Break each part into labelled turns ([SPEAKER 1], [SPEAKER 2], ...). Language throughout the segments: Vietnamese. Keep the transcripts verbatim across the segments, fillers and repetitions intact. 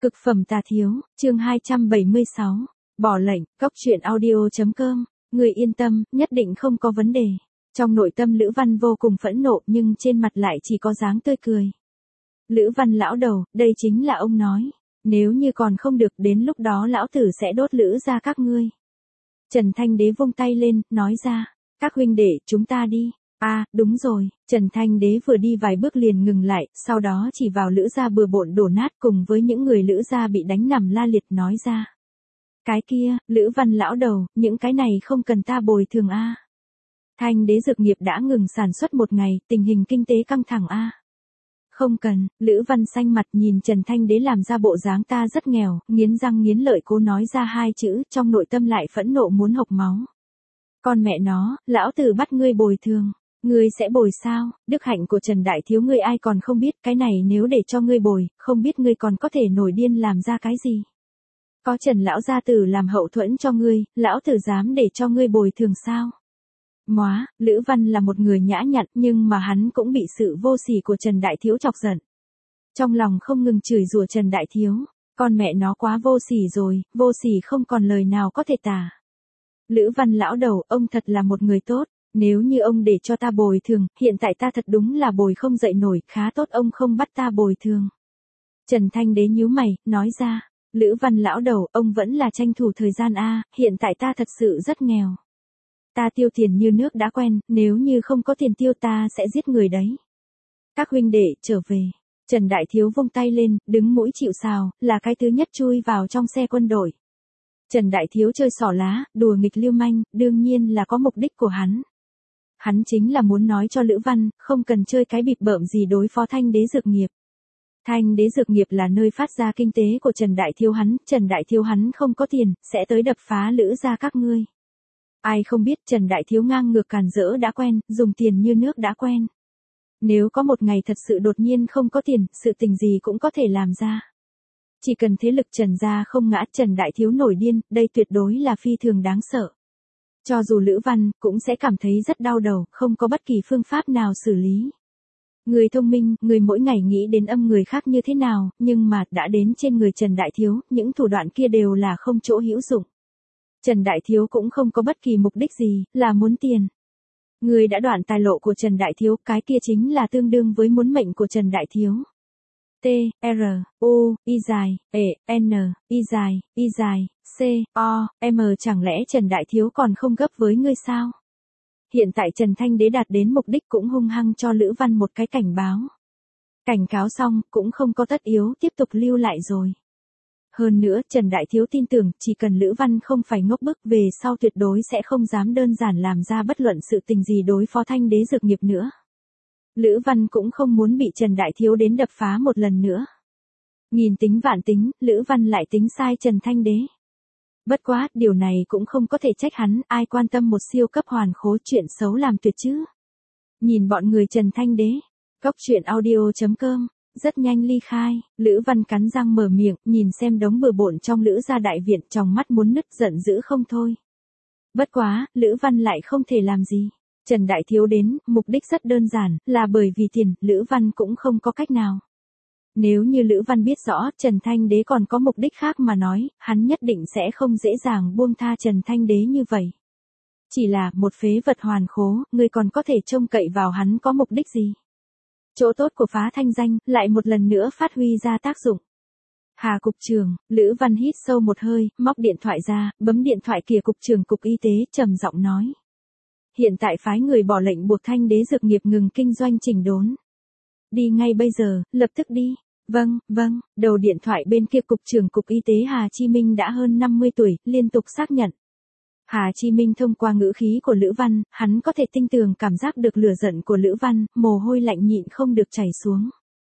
[SPEAKER 1] Cực phẩm tà thiếu, chương hai trăm bảy mươi sáu. Bỏ lệnh, cóc truyện audio chấm com. Người yên tâm, nhất định không có vấn đề. Trong nội tâm Lữ Văn vô cùng phẫn nộ nhưng trên mặt lại chỉ có dáng tươi cười. Lữ Văn lão đầu, đây chính là ông nói. Nếu như còn không được đến lúc đó lão tử sẽ đốt Lữ ra các ngươi. Trần Thanh Đế vung tay lên, nói ra. Các huynh đệ, chúng ta đi. À, đúng rồi, Trần Thanh Đế vừa đi vài bước liền ngừng lại, sau đó chỉ vào Lữ gia bừa bộn đổ nát cùng với những người Lữ gia bị đánh nằm la liệt nói ra. Cái kia, Lữ Văn lão đầu, những cái này không cần ta bồi thường a. À. Thanh Đế dược nghiệp đã ngừng sản xuất một ngày, tình hình kinh tế căng thẳng a. À. Không cần, Lữ Văn xanh mặt nhìn Trần Thanh Đế làm ra bộ dáng ta rất nghèo, nghiến răng nghiến lợi cố nói ra hai chữ, trong nội tâm lại phẫn nộ muốn hộc máu. Con mẹ nó, lão tử bắt ngươi bồi thường. Ngươi sẽ bồi sao? Đức hạnh của Trần Đại Thiếu ngươi ai còn không biết, cái này nếu để cho ngươi bồi, không biết ngươi còn có thể nổi điên làm ra cái gì. Có Trần lão gia tử làm hậu thuẫn cho ngươi, lão tử dám để cho ngươi bồi thường sao? Móa, Lữ Văn là một người nhã nhặn nhưng mà hắn cũng bị sự vô sỉ của Trần Đại Thiếu chọc giận. Trong lòng không ngừng chửi rủa Trần Đại Thiếu, con mẹ nó quá vô sỉ rồi, vô sỉ không còn lời nào có thể tả. Lữ Văn lão đầu, ông thật là một người tốt. Nếu như ông để cho ta bồi thường, hiện tại ta thật đúng là bồi không dậy nổi, khá tốt ông không bắt ta bồi thường. Trần Thanh Đế nhíu mày, nói ra, Lữ Văn lão đầu, ông vẫn là tranh thủ thời gian a, hiện tại ta thật sự rất nghèo. Ta tiêu tiền như nước đã quen, nếu như không có tiền tiêu ta sẽ giết người đấy. Các huynh đệ, trở về. Trần Đại Thiếu vung tay lên, đứng mũi chịu sào, là cái thứ nhất chui vào trong xe quân đội. Trần Đại Thiếu chơi xỏ lá, đùa nghịch lưu manh, đương nhiên là có mục đích của hắn. Hắn chính là muốn nói cho Lữ Văn, không cần chơi cái bịp bợm gì đối phó Thanh Đế dược nghiệp. Thanh Đế dược nghiệp là nơi phát ra kinh tế của Trần Đại Thiếu hắn, Trần Đại Thiếu hắn không có tiền, sẽ tới đập phá Lữ ra các ngươi. Ai không biết Trần Đại Thiếu ngang ngược càn rỡ đã quen, dùng tiền như nước đã quen. Nếu có một ngày thật sự đột nhiên không có tiền, sự tình gì cũng có thể làm ra. Chỉ cần thế lực Trần gia không ngã, Trần Đại Thiếu nổi điên, đây tuyệt đối là phi thường đáng sợ. Cho dù Lữ Văn cũng sẽ cảm thấy rất đau đầu, không có bất kỳ phương pháp nào xử lý. Người thông minh, người mỗi ngày nghĩ đến âm người khác như thế nào, nhưng mà đã đến trên người Trần Đại Thiếu, những thủ đoạn kia đều là không chỗ hữu dụng. Trần Đại Thiếu cũng không có bất kỳ mục đích gì, là muốn tiền. Người đã đoạn tài lộ của Trần Đại Thiếu, cái kia chính là tương đương với muốn mệnh của Trần Đại Thiếu. T, R, U, Y dài, E, N, Y dài, Y dài, C, O, M chẳng lẽ Trần Đại Thiếu còn không gấp với ngươi sao? Hiện tại Trần Thanh Đế đạt đến mục đích cũng hung hăng cho Lữ Văn một cái cảnh báo. Cảnh cáo xong, cũng không có tất yếu tiếp tục lưu lại rồi. Hơn nữa, Trần Đại Thiếu tin tưởng, chỉ cần Lữ Văn không phải ngốc bức về sau tuyệt đối sẽ không dám đơn giản làm ra bất luận sự tình gì đối phó Thanh Đế dược nghiệp nữa. Lữ Văn cũng không muốn bị Trần Đại Thiếu đến đập phá một lần nữa. Nghìn tính vạn tính, Lữ Văn lại tính sai Trần Thanh Đế. Bất quá, điều này cũng không có thể trách hắn, ai quan tâm một siêu cấp hoàn khố chuyện xấu làm tuyệt chứ. Nhìn bọn người Trần Thanh Đế, cóc truyện audio chấm com, rất nhanh ly khai, Lữ Văn cắn răng mở miệng, nhìn xem đống bừa bộn trong Lữ gia đại viện, trong mắt muốn nứt giận dữ không thôi. Bất quá, Lữ Văn lại không thể làm gì. Trần Đại Thiếu đến, mục đích rất đơn giản, là bởi vì tiền, Lữ Văn cũng không có cách nào. Nếu như Lữ Văn biết rõ Trần Thanh Đế còn có mục đích khác mà nói, hắn nhất định sẽ không dễ dàng buông tha Trần Thanh Đế như vậy. Chỉ là một phế vật hoàn khố, người còn có thể trông cậy vào hắn có mục đích gì. Chỗ tốt của phá thanh danh, lại một lần nữa phát huy ra tác dụng. Hà cục trưởng, Lữ Văn hít sâu một hơi, móc điện thoại ra, bấm điện thoại kìa cục trưởng cục y tế, trầm giọng nói. Hiện tại phái người bỏ lệnh buộc Thanh Đế dược nghiệp ngừng kinh doanh chỉnh đốn. Đi ngay bây giờ, lập tức đi. Vâng, vâng, đầu điện thoại bên kia cục trưởng cục y tế Hà Chi Minh đã hơn năm mươi tuổi, liên tục xác nhận. Hà Chi Minh thông qua ngữ khí của Lữ Văn, hắn có thể tinh tường cảm giác được lửa giận của Lữ Văn, mồ hôi lạnh nhịn không được chảy xuống.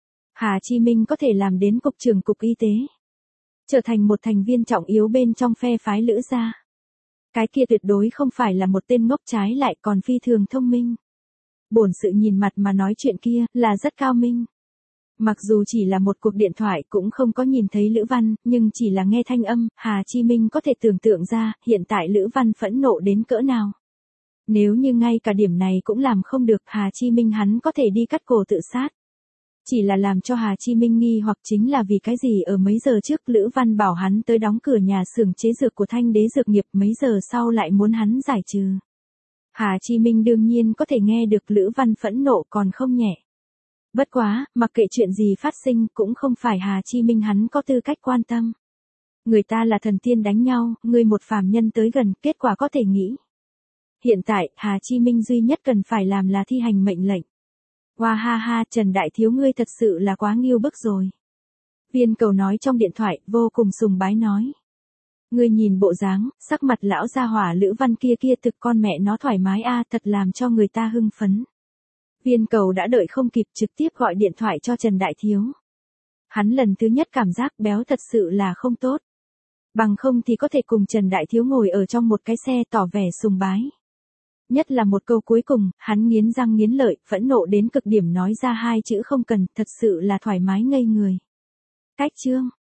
[SPEAKER 1] Hà Chi Minh có thể làm đến cục trưởng cục y tế. Trở thành một thành viên trọng yếu bên trong phe phái Lữ gia. Cái kia tuyệt đối không phải là một tên ngốc, trái lại còn phi thường thông minh. Bổn sự nhìn mặt mà nói chuyện kia, là rất cao minh. Mặc dù chỉ là một cuộc điện thoại cũng không có nhìn thấy Lữ Văn, nhưng chỉ là nghe thanh âm, Hà Chi Minh có thể tưởng tượng ra, hiện tại Lữ Văn phẫn nộ đến cỡ nào. Nếu như ngay cả điểm này cũng làm không được, Hà Chi Minh hắn có thể đi cắt cổ tự sát. Chỉ là làm cho Hà Chi Minh nghi hoặc chính là vì cái gì ở mấy giờ trước Lữ Văn bảo hắn tới đóng cửa nhà xưởng chế dược của Thanh Đế Dược Nghiệp, mấy giờ sau lại muốn hắn giải trừ. Hà Chi Minh đương nhiên có thể nghe được Lữ Văn phẫn nộ còn không nhẹ. Bất quá, mặc kệ chuyện gì phát sinh cũng không phải Hà Chi Minh hắn có tư cách quan tâm. Người ta là thần tiên đánh nhau, người một phàm nhân tới gần, kết quả có thể nghĩ. Hiện tại, Hà Chi Minh duy nhất cần phải làm là thi hành mệnh lệnh. Hoa ha ha, Trần Đại Thiếu ngươi thật sự là quá nghiêu bức rồi. Viên Cầu nói trong điện thoại, vô cùng sùng bái nói. Ngươi nhìn bộ dáng, sắc mặt lão gia hỏa Lữ Văn kia kia thực con mẹ nó thoải mái a, thật làm cho người ta hưng phấn. Viên Cầu đã đợi không kịp trực tiếp gọi điện thoại cho Trần Đại Thiếu. Hắn lần thứ nhất cảm giác béo thật sự là không tốt. Bằng không thì có thể cùng Trần Đại Thiếu ngồi ở trong một cái xe tỏ vẻ sùng bái. Nhất là một câu cuối cùng, hắn nghiến răng nghiến lợi, phẫn nộ đến cực điểm nói ra hai chữ không cần, thật sự là thoải mái ngây người. Cách chương